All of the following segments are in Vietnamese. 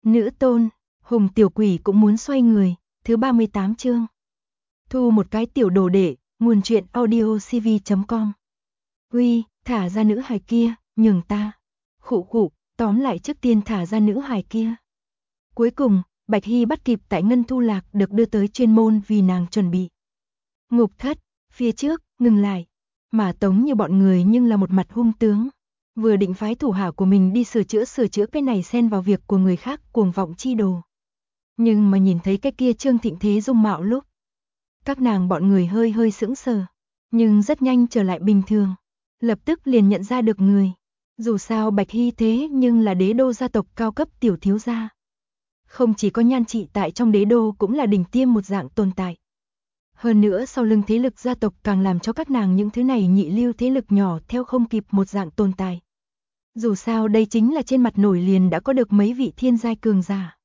Nữ tôn, Hùng tiểu quỷ cũng muốn xoay người, thứ 38 chương. Thu một cái tiểu đồ đệ, nguồn truyện audiocv.com. Uy, thả ra nữ hài kia, nhường ta. Khụ khụ, tóm lại trước tiên thả ra nữ hài kia. Cuối cùng, Bạch Hy bắt kịp tại Ngân Thu Lạc được đưa tới chuyên môn vì nàng chuẩn bị. Ngục thất, phía trước, ngừng lại. Mà Tống Như bọn người nhưng là một mặt hung tướng. Vừa định phái thủ hạ của mình đi sửa chữa cái này xen vào việc của người khác, cuồng vọng chi đồ. Nhưng mà nhìn thấy cái kia Trương Thịnh Thế dung mạo lúc, các nàng bọn người hơi sững sờ, nhưng rất nhanh trở lại bình thường, lập tức liền nhận ra được người. Dù sao Bạch Hy thế nhưng là đế đô gia tộc cao cấp tiểu thiếu gia. Không chỉ có nhan trị tại trong đế đô cũng là đỉnh tiêm một dạng tồn tại. Hơn nữa sau lưng thế lực gia tộc càng làm cho các nàng những thứ này nhị lưu thế lực nhỏ theo không kịp một dạng tồn tại. Dù sao đây chính là trên mặt nổi liền đã có được mấy vị thiên giai cường giả.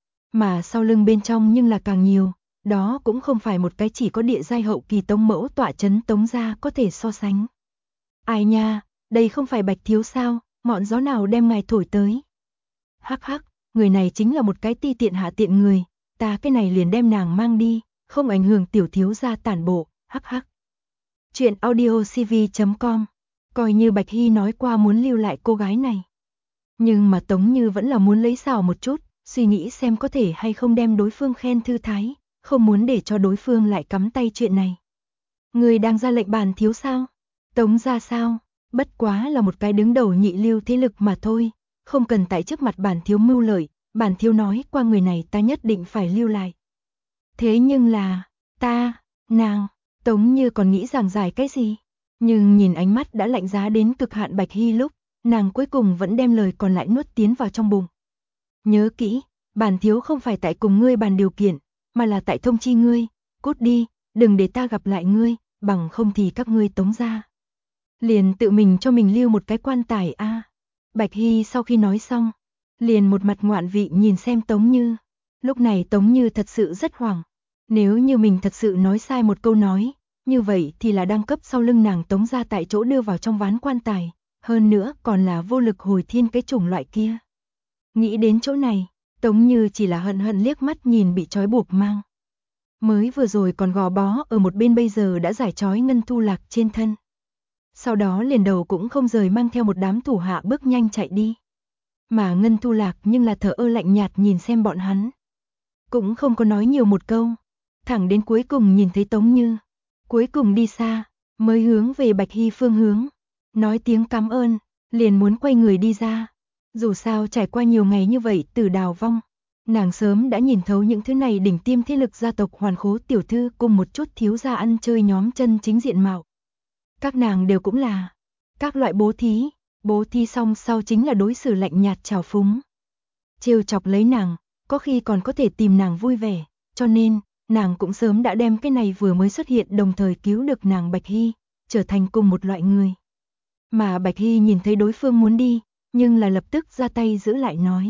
Mà sau lưng bên trong nhưng là càng nhiều, đó cũng không phải một cái chỉ có địa giai hậu kỳ Tống mẫu tọa chấn Tống gia có thể so sánh. Ai nha, đây không phải Bạch thiếu sao, ngọn gió nào đem ngài thổi tới. Hắc hắc, người này chính là một cái ti tiện hạ tiện người, ta cái này liền đem nàng mang đi, không ảnh hưởng tiểu thiếu gia tản bộ, hắc hắc. Chuyện audiocv.com. Coi như Bạch Hy nói qua muốn lưu lại cô gái này. Nhưng mà Tống Như vẫn là muốn lấy xào một chút, suy nghĩ xem có thể hay không đem đối phương khen thư thái, không muốn để cho đối phương lại cắm tay chuyện này. Người đang ra lệnh bàn thiếu sao? Tống ra sao? Bất quá là một cái đứng đầu nhị lưu thế lực mà thôi, không cần tại trước mặt bản thiếu mưu lợi, bản thiếu nói qua người này ta nhất định phải lưu lại. Thế nhưng là, ta, nàng, Tống Như còn nghĩ giảng giải cái gì? Nhưng nhìn ánh mắt đã lạnh giá đến cực hạn Bạch Hy lúc, nàng cuối cùng vẫn đem lời còn lại nuốt tiến vào trong bụng. Nhớ kỹ, bản thiếu không phải tại cùng ngươi bàn điều kiện, mà là tại thông chi ngươi, cút đi, đừng để ta gặp lại ngươi, bằng không thì các ngươi Tống ra. Liền tự mình cho mình lưu một cái quan tài a. Bạch Hy sau khi nói xong, liền một mặt ngoạn vị nhìn xem Tống Như. Lúc này Tống Như thật sự rất hoảng. Nếu như mình thật sự nói sai một câu nói, như vậy thì là đang cấp sau lưng nàng Tống ra tại chỗ đưa vào trong ván quan tài, hơn nữa còn là vô lực hồi thiên cái chủng loại kia. Nghĩ đến chỗ này, Tống Như chỉ là hận liếc mắt nhìn bị trói buộc mang. Mới vừa rồi còn gò bó ở một bên bây giờ đã giải trói Ngân Thu Lạc trên thân. Sau đó liền đầu cũng không rời mang theo một đám thủ hạ bước nhanh chạy đi. Mà Ngân Thu Lạc nhưng là thờ ơ lạnh nhạt nhìn xem bọn hắn. Cũng không có nói nhiều một câu, thẳng đến cuối cùng nhìn thấy Tống Như. Cuối cùng đi xa, mới hướng về Bạch Hy phương hướng, nói tiếng cảm ơn, liền muốn quay người đi ra. Dù sao trải qua nhiều ngày như vậy từ đào vong, nàng sớm đã nhìn thấu những thứ này đỉnh tiêm thế lực gia tộc Hoàn Khố tiểu thư cùng một chút thiếu gia ăn chơi nhóm chân chính diện mạo. Các nàng đều cũng là các loại bố thí xong sau chính là đối xử lạnh nhạt trào phúng. Trêu chọc lấy nàng, có khi còn có thể tìm nàng vui vẻ, cho nên nàng cũng sớm đã đem cái này vừa mới xuất hiện đồng thời cứu được nàng Bạch Hy, trở thành cùng một loại người. Mà Bạch Hy nhìn thấy đối phương muốn đi, nhưng là lập tức ra tay giữ lại nói.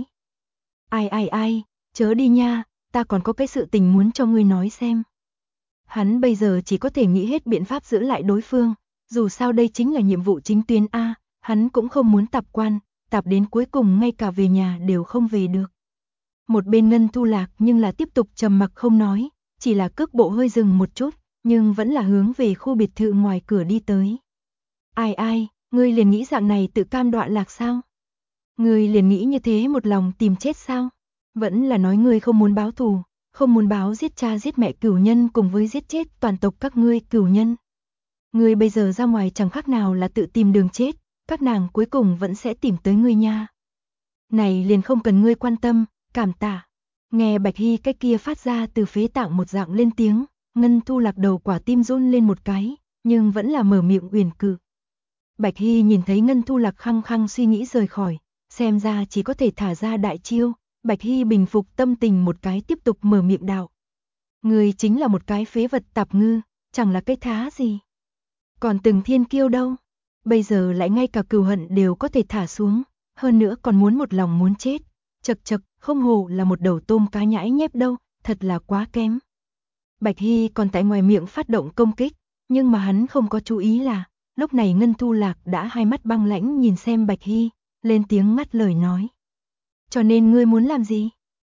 Ai, chớ đi nha, ta còn có cái sự tình muốn cho ngươi nói xem. Hắn bây giờ chỉ có thể nghĩ hết biện pháp giữ lại đối phương, dù sao đây chính là nhiệm vụ chính tuyến A, hắn cũng không muốn tạp quan, tạp đến cuối cùng ngay cả về nhà đều không về được. Một bên Ngân Thu Lạc nhưng là tiếp tục trầm mặc không nói, chỉ là cước bộ hơi dừng một chút, nhưng vẫn là hướng về khu biệt thự ngoài cửa đi tới. Ai, ngươi liền nghĩ dạng này tự cam đoạ lạc sao? Ngươi liền nghĩ như thế một lòng tìm chết sao? Vẫn là nói ngươi không muốn báo thù, không muốn báo giết cha giết mẹ cửu nhân cùng với giết chết toàn tộc các ngươi cửu nhân. Ngươi bây giờ ra ngoài chẳng khác nào là tự tìm đường chết, các nàng cuối cùng vẫn sẽ tìm tới ngươi nha. Này liền không cần ngươi quan tâm, cảm tạ. Nghe Bạch Hy cái kia phát ra từ phế tạng một dạng lên tiếng, Ngân Thu Lạc đầu quả tim run lên một cái, nhưng vẫn là mở miệng uyển cự. Bạch Hy nhìn thấy Ngân Thu Lạc khăng khăng suy nghĩ rời khỏi, xem ra chỉ có thể thả ra đại chiêu. Bạch Hy bình phục tâm tình một cái tiếp tục mở miệng đạo. Người chính là một cái phế vật tạp ngư, chẳng là cái thá gì. Còn từng thiên kiêu đâu, bây giờ lại ngay cả cừu hận đều có thể thả xuống, hơn nữa còn muốn một lòng muốn chết. Chật, không hổ là một đầu tôm cá nhãi nhép đâu, thật là quá kém. Bạch Hy còn tại ngoài miệng phát động công kích, nhưng mà hắn không có chú ý là, lúc này Ngân Thu Lạc đã hai mắt băng lãnh nhìn xem Bạch Hy, lên tiếng ngắt lời nói. Cho nên ngươi muốn làm gì?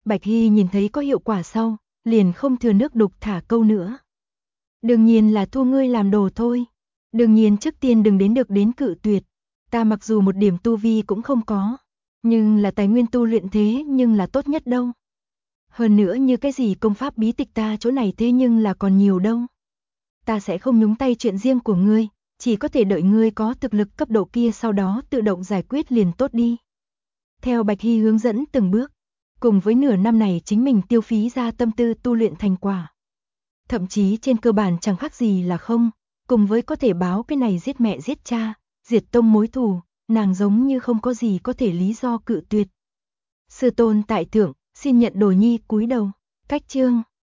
Bạch Hy nhìn thấy có hiệu quả sau, liền không thừa nước đục thả câu nữa. Đương nhiên là thua ngươi làm đồ thôi. Đương nhiên trước tiên đừng được đến cự tuyệt. Ta mặc dù một điểm tu vi cũng không có, nhưng là tài nguyên tu luyện thế nhưng là tốt nhất đâu. Hơn nữa như cái gì công pháp bí tịch ta chỗ này thế nhưng là còn nhiều đâu. Ta sẽ không nhúng tay chuyện riêng của ngươi, chỉ có thể đợi ngươi có thực lực cấp độ kia sau đó tự động giải quyết liền tốt đi. Theo Bạch Hy hướng dẫn từng bước, cùng với nửa năm này chính mình tiêu phí ra tâm tư tu luyện thành quả. Thậm chí trên cơ bản chẳng khác gì là không, cùng với có thể báo cái này giết mẹ giết cha, diệt tông mối thù, nàng giống như không có gì có thể lý do cự tuyệt. Sư tôn tại thượng, xin nhận đồ nhi cúi đầu. Cách chương